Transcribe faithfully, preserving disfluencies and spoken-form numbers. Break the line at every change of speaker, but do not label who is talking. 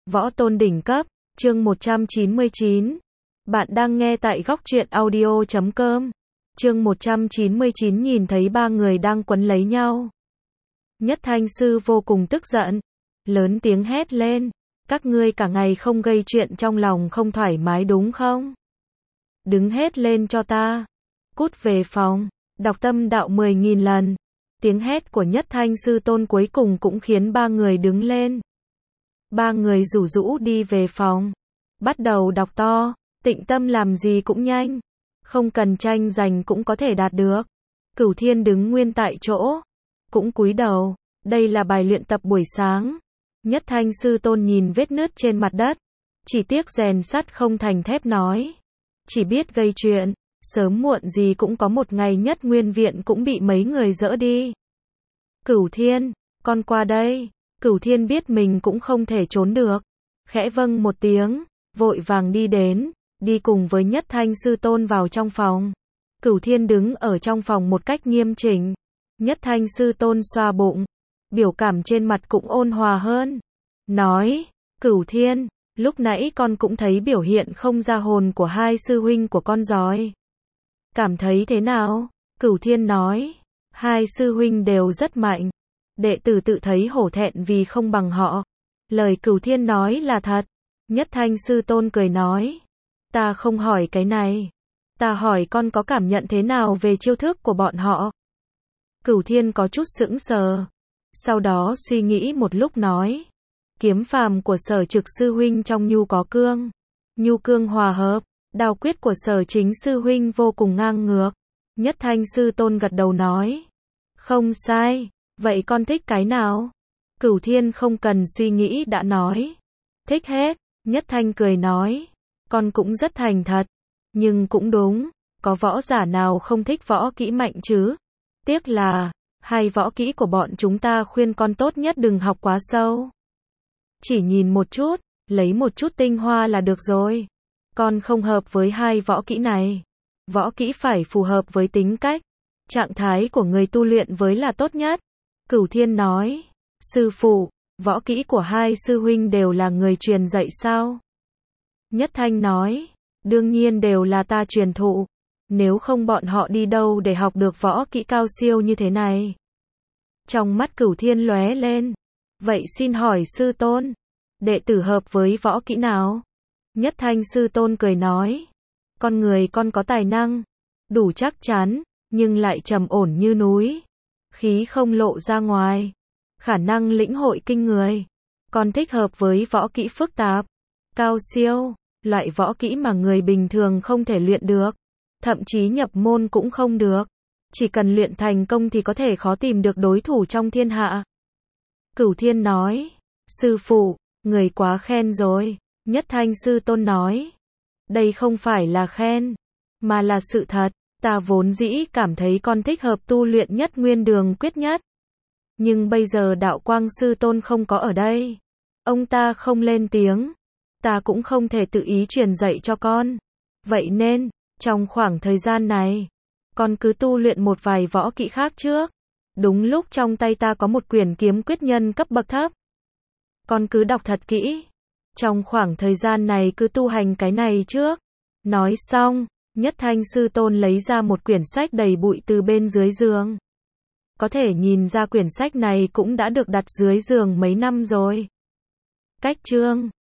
Võ tôn đỉnh cấp, chương một trăm chín mươi chín. Bạn đang nghe tại góc truyện audio chấm com. Chương một trăm chín mươi chín nhìn thấy ba người đang quấn lấy nhau. Nhất Thanh Sư vô cùng tức giận, lớn tiếng hét lên, các ngươi cả ngày không gây chuyện trong lòng không thoải mái đúng không? Đứng hết lên cho ta, cút về phòng, đọc tâm đạo mười nghìn lần. Tiếng hét của Nhất Thanh Sư Tôn cuối cùng cũng khiến ba người đứng lên. Ba người rủ rũ đi về phòng, bắt đầu đọc to, tịnh tâm làm gì cũng nhanh, không cần tranh giành cũng có thể đạt được. Cửu Thiên đứng nguyên tại chỗ, cũng cúi đầu, đây là bài luyện tập buổi sáng. Nhất Thanh Sư Tôn nhìn vết nứt trên mặt đất, chỉ tiếc rèn sắt không thành thép nói, chỉ biết gây chuyện, sớm muộn gì cũng có một ngày Nhất Nguyên Viện cũng bị mấy người dỡ đi. Cửu Thiên, con qua đây. Cửu Thiên biết mình cũng không thể trốn được, khẽ vâng một tiếng, vội vàng đi đến, đi cùng với Nhất Thanh Sư Tôn vào trong phòng. Cửu Thiên đứng ở trong phòng một cách nghiêm chỉnh. Nhất Thanh Sư Tôn xoa bụng, biểu cảm trên mặt cũng ôn hòa hơn, nói, Cửu Thiên, lúc nãy con cũng thấy biểu hiện không ra hồn của hai sư huynh của con rồi. Cảm thấy thế nào? Cửu Thiên nói, hai sư huynh đều rất mạnh. Đệ tử tự thấy hổ thẹn vì không bằng họ. Lời Cửu Thiên nói là thật. Nhất Thanh Sư Tôn cười nói, ta không hỏi cái này. Ta hỏi con có cảm nhận thế nào về chiêu thức của bọn họ. Cửu Thiên có chút sững sờ. Sau đó suy nghĩ một lúc nói, kiếm phàm của Sở Trực sư huynh trong nhu có cương. Nhu cương hòa hợp, đao quyết của Sở Chính sư huynh vô cùng ngang ngược. Nhất Thanh Sư Tôn gật đầu nói, không sai. Vậy con thích cái nào? Cửu Thiên không cần suy nghĩ đã nói, thích hết. Nhất Thanh cười nói, con cũng rất thành thật, nhưng cũng đúng, có võ giả nào không thích võ kỹ mạnh chứ? Tiếc là, hai võ kỹ của bọn chúng ta khuyên con tốt nhất đừng học quá sâu. Chỉ nhìn một chút, lấy một chút tinh hoa là được rồi. Con không hợp với hai võ kỹ này. Võ kỹ phải phù hợp với tính cách, trạng thái của người tu luyện với là tốt nhất. Cửu Thiên nói, sư phụ, võ kỹ của hai sư huynh đều là người truyền dạy sao? Nhất Thanh nói, đương nhiên đều là ta truyền thụ, nếu không bọn họ đi đâu để học được võ kỹ cao siêu như thế này. Trong mắt Cửu Thiên lóe lên, vậy xin hỏi sư tôn, đệ tử hợp với võ kỹ nào? Nhất Thanh Sư Tôn cười nói, con người con có tài năng, đủ chắc chắn, nhưng lại trầm ổn như núi. Khí không lộ ra ngoài, khả năng lĩnh hội kinh người. Con thích hợp với võ kỹ phức tạp, cao siêu, loại võ kỹ mà người bình thường không thể luyện được, thậm chí nhập môn cũng không được. Chỉ cần luyện thành công thì có thể khó tìm được đối thủ trong thiên hạ. Cửu Thiên nói, sư phụ, người quá khen rồi. Nhất Thanh Sư Tôn nói, đây không phải là khen, mà là sự thật. Ta vốn dĩ cảm thấy con thích hợp tu luyện Nhất Nguyên Đường Quyết nhất. Nhưng bây giờ Đạo Quang Sư Tôn không có ở đây. Ông ta không lên tiếng. Ta cũng không thể tự ý truyền dạy cho con. Vậy nên, trong khoảng thời gian này, con cứ tu luyện một vài võ kỹ khác trước. Đúng lúc trong tay ta có một quyển kiếm quyết nhân cấp bậc thấp. Con cứ đọc thật kỹ. Trong khoảng thời gian này cứ tu hành cái này trước. Nói xong, Nhất Thanh Sư Tôn lấy ra một quyển sách đầy bụi từ bên dưới giường. Có thể nhìn ra quyển sách này cũng đã được đặt dưới giường mấy năm rồi. Cách chương